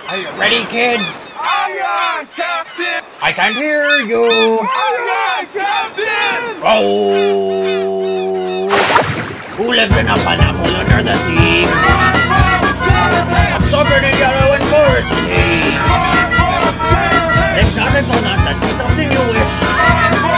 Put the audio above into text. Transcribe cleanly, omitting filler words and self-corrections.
Are you ready, kids? Aye, aye, Captain! I can't hear you. Aye, aye, Captain! Oh! Who lives in a pineapple under the sea? Absorbent in yellow and porosity. If not, it will not send me something you wish.